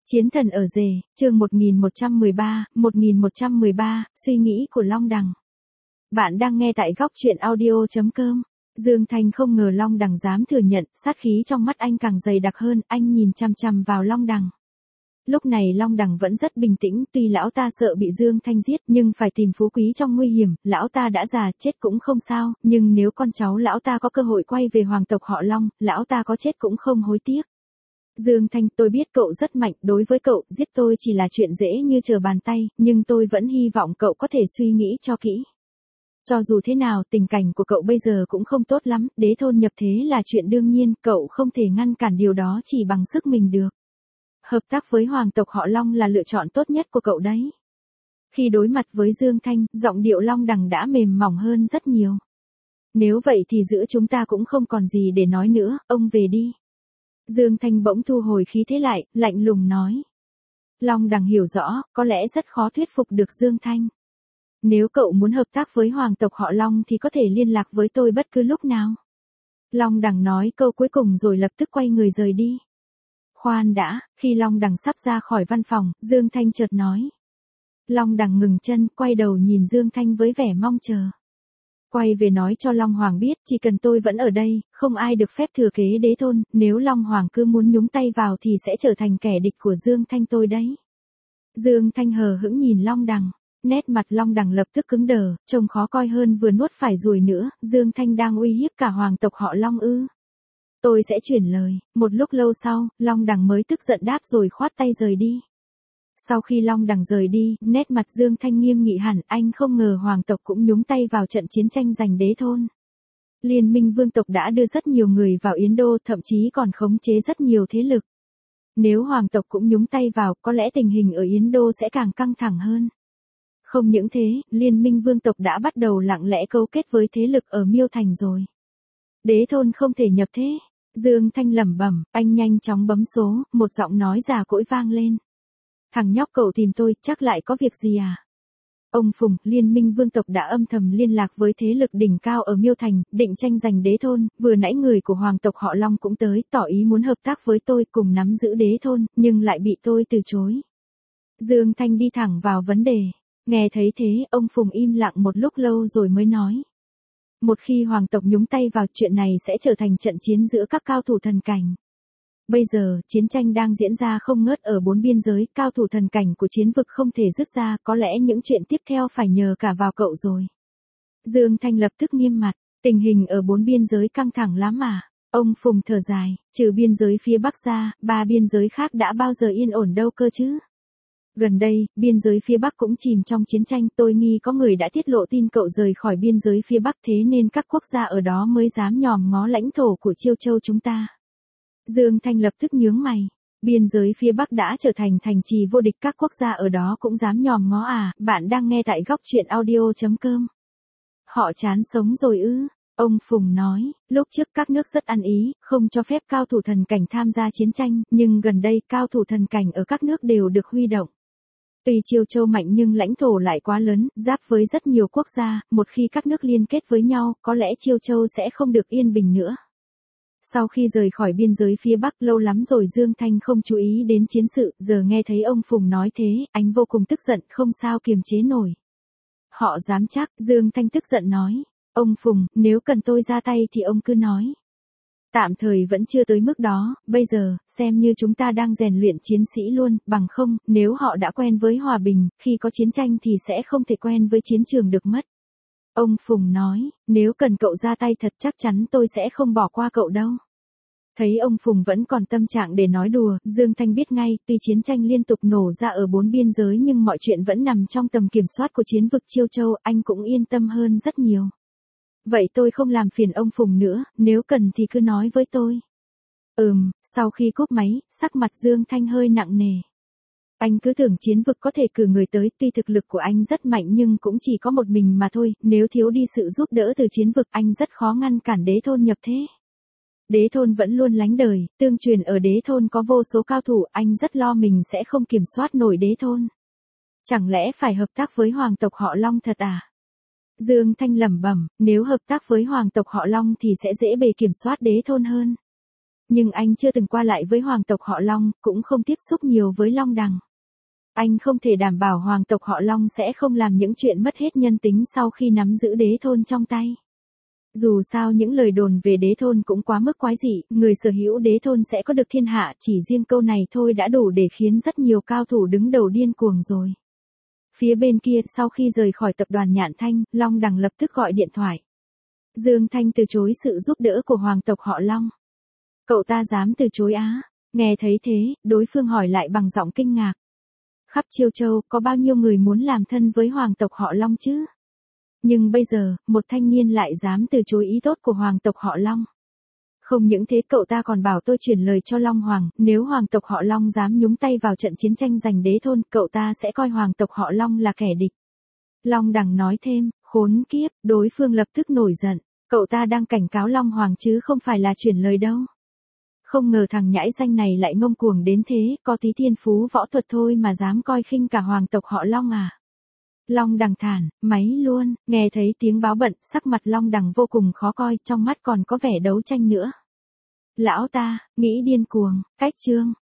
Chiến thần ở rể, chương 1113, suy nghĩ của Long Đằng. Bạn đang nghe tại góc truyện audio.com. Dương Thanh không ngờ Long Đằng dám thừa nhận, sát khí trong mắt anh càng dày đặc hơn, anh nhìn chằm chằm vào Long Đằng. Lúc này Long Đằng vẫn rất bình tĩnh, tuy lão ta sợ bị Dương Thanh giết, nhưng phải tìm phú quý trong nguy hiểm, lão ta đã già, chết cũng không sao, nhưng nếu con cháu lão ta có cơ hội quay về hoàng tộc họ Long, lão ta có chết cũng không hối tiếc. Dương Thanh, tôi biết cậu rất mạnh, đối với cậu, giết tôi chỉ là chuyện dễ như trở bàn tay, nhưng tôi vẫn hy vọng cậu có thể suy nghĩ cho kỹ. Cho dù thế nào, tình cảnh của cậu bây giờ cũng không tốt lắm, đế thôn nhập thế là chuyện đương nhiên, cậu không thể ngăn cản điều đó chỉ bằng sức mình được. Hợp tác với hoàng tộc họ Long là lựa chọn tốt nhất của cậu đấy. Khi đối mặt với Dương Thanh, giọng điệu Long Đằng đã mềm mỏng hơn rất nhiều. Nếu vậy thì giữa chúng ta cũng không còn gì để nói nữa, ông về đi. Dương Thanh bỗng thu hồi khí thế lại, lạnh lùng nói. Long Đằng hiểu rõ, có lẽ rất khó thuyết phục được Dương Thanh. Nếu cậu muốn hợp tác với hoàng tộc họ Long thì có thể liên lạc với tôi bất cứ lúc nào. Long Đằng nói câu cuối cùng rồi lập tức quay người rời đi. Khoan đã, khi Long Đằng sắp ra khỏi văn phòng, Dương Thanh chợt nói. Long Đằng ngừng chân, quay đầu nhìn Dương Thanh với vẻ mong chờ. Quay về nói cho Long Hoàng biết, chỉ cần tôi vẫn ở đây, không ai được phép thừa kế đế thôn, nếu Long Hoàng cứ muốn nhúng tay vào thì sẽ trở thành kẻ địch của Dương Thanh tôi đấy. Dương Thanh hờ hững nhìn Long Đằng, nét mặt Long Đằng lập tức cứng đờ, trông khó coi hơn vừa nuốt phải ruồi nữa, Dương Thanh đang uy hiếp cả hoàng tộc họ Long ư. Tôi sẽ chuyển lời, một lúc lâu sau, Long Đằng mới tức giận đáp rồi khoát tay rời đi. Sau khi Long Đằng rời đi, nét mặt Dương Thanh nghiêm nghị hẳn, anh không ngờ hoàng tộc cũng nhúng tay vào trận chiến tranh giành đế thôn. Liên minh vương tộc đã đưa rất nhiều người vào Yến Đô, thậm chí còn khống chế rất nhiều thế lực. Nếu hoàng tộc cũng nhúng tay vào, có lẽ tình hình ở Yến Đô sẽ càng căng thẳng hơn. Không những thế, liên minh vương tộc đã bắt đầu lặng lẽ cấu kết với thế lực ở Miêu Thành rồi. Đế thôn không thể nhập thế. Dương Thanh lẩm bẩm, anh nhanh chóng bấm số, một giọng nói già cỗi vang lên. Thằng nhóc cậu tìm tôi, chắc lại có việc gì à? Ông Phùng, liên minh vương tộc đã âm thầm liên lạc với thế lực đỉnh cao ở Miêu Thành, định tranh giành đế thôn, vừa nãy người của hoàng tộc họ Long cũng tới, tỏ ý muốn hợp tác với tôi cùng nắm giữ đế thôn, nhưng lại bị tôi từ chối. Dương Thanh đi thẳng vào vấn đề. Nghe thấy thế, ông Phùng im lặng một lúc lâu rồi mới nói. Một khi hoàng tộc nhúng tay vào chuyện này sẽ trở thành trận chiến giữa các cao thủ thần cảnh. Bây giờ, chiến tranh đang diễn ra không ngớt ở bốn biên giới, cao thủ thần cảnh của chiến vực không thể dứt ra, có lẽ những chuyện tiếp theo phải nhờ cả vào cậu rồi. Dương Thanh lập tức nghiêm mặt, tình hình ở bốn biên giới căng thẳng lắm à? Ông Phùng thở dài, trừ biên giới phía Bắc ra, 3 biên giới khác đã bao giờ yên ổn đâu cơ chứ? Gần đây, biên giới phía Bắc cũng chìm trong chiến tranh, tôi nghi có người đã tiết lộ tin cậu rời khỏi biên giới phía Bắc thế nên các quốc gia ở đó mới dám nhòm ngó lãnh thổ của Chiêu Châu chúng ta. Dương Thanh lập tức nhướng mày, biên giới phía Bắc đã trở thành thành trì vô địch, các quốc gia ở đó cũng dám nhòm ngó à? Bạn đang nghe tại góc truyện audio.com. Họ chán sống rồi ư? Ông Phùng nói, lúc trước các nước rất ăn ý, không cho phép cao thủ thần cảnh tham gia chiến tranh, nhưng gần đây cao thủ thần cảnh ở các nước đều được huy động. Tuy Chiêu Châu mạnh nhưng lãnh thổ lại quá lớn, giáp với rất nhiều quốc gia, một khi các nước liên kết với nhau, có lẽ Chiêu Châu sẽ không được yên bình nữa. Sau khi rời khỏi biên giới phía Bắc lâu lắm rồi Dương Thanh không chú ý đến chiến sự, giờ nghe thấy ông Phùng nói thế, anh vô cùng tức giận, không sao kiềm chế nổi. Họ dám chắc, Dương Thanh tức giận nói. Ông Phùng, nếu cần tôi ra tay thì ông cứ nói. Tạm thời vẫn chưa tới mức đó, bây giờ, xem như chúng ta đang rèn luyện chiến sĩ luôn, bằng không, nếu họ đã quen với hòa bình, khi có chiến tranh thì sẽ không thể quen với chiến trường được mất. Ông Phùng nói, nếu cần cậu ra tay thật chắc chắn tôi sẽ không bỏ qua cậu đâu. Thấy ông Phùng vẫn còn tâm trạng để nói đùa, Dương Thanh biết ngay, tuy chiến tranh liên tục nổ ra ở 4 biên giới nhưng mọi chuyện vẫn nằm trong tầm kiểm soát của chiến vực Chiêu Châu, anh cũng yên tâm hơn rất nhiều. Vậy tôi không làm phiền ông Phùng nữa, nếu cần thì cứ nói với tôi. Sau khi cúp máy, sắc mặt Dương Thanh hơi nặng nề. Anh cứ tưởng chiến vực có thể cử người tới, tuy thực lực của anh rất mạnh nhưng cũng chỉ có một mình mà thôi, nếu thiếu đi sự giúp đỡ từ chiến vực anh rất khó ngăn cản đế thôn nhập thế. Đế thôn vẫn luôn lánh đời, tương truyền ở đế thôn có vô số cao thủ, anh rất lo mình sẽ không kiểm soát nổi đế thôn. Chẳng lẽ phải hợp tác với hoàng tộc họ Long thật à? Dương Thanh lẩm bẩm, nếu hợp tác với hoàng tộc họ Long thì sẽ dễ bề kiểm soát đế thôn hơn. Nhưng anh chưa từng qua lại với hoàng tộc họ Long, cũng không tiếp xúc nhiều với Long Đằng. Anh không thể đảm bảo hoàng tộc họ Long sẽ không làm những chuyện mất hết nhân tính sau khi nắm giữ đế thôn trong tay. Dù sao những lời đồn về đế thôn cũng quá mức quái dị, người sở hữu đế thôn sẽ có được thiên hạ, chỉ riêng câu này thôi đã đủ để khiến rất nhiều cao thủ đứng đầu điên cuồng rồi. Phía bên kia, sau khi rời khỏi tập đoàn Nhạn Thanh, Long Đằng lập tức gọi điện thoại. Dương Thanh từ chối sự giúp đỡ của hoàng tộc họ Long. Cậu ta dám từ chối á? Nghe thấy thế, đối phương hỏi lại bằng giọng kinh ngạc. Khắp Chiêu Châu, có bao nhiêu người muốn làm thân với hoàng tộc họ Long chứ? Nhưng bây giờ, một thanh niên lại dám từ chối ý tốt của hoàng tộc họ Long. Không những thế, cậu ta còn bảo tôi truyền lời cho Long Hoàng, nếu hoàng tộc họ Long dám nhúng tay vào trận chiến tranh giành đế thôn, cậu ta sẽ coi hoàng tộc họ Long là kẻ địch. Long Đằng nói thêm, khốn kiếp, đối phương lập tức nổi giận, cậu ta đang cảnh cáo Long Hoàng chứ không phải là truyền lời đâu. Không ngờ thằng nhãi danh này lại ngông cuồng đến thế, có tí thiên phú võ thuật thôi mà dám coi khinh cả hoàng tộc họ Long à. Long Đằng thản, máy luôn, nghe thấy tiếng báo bận, sắc mặt Long Đằng vô cùng khó coi, trong mắt còn có vẻ đấu tranh nữa. Lão ta, nghĩ điên cuồng, cách chương.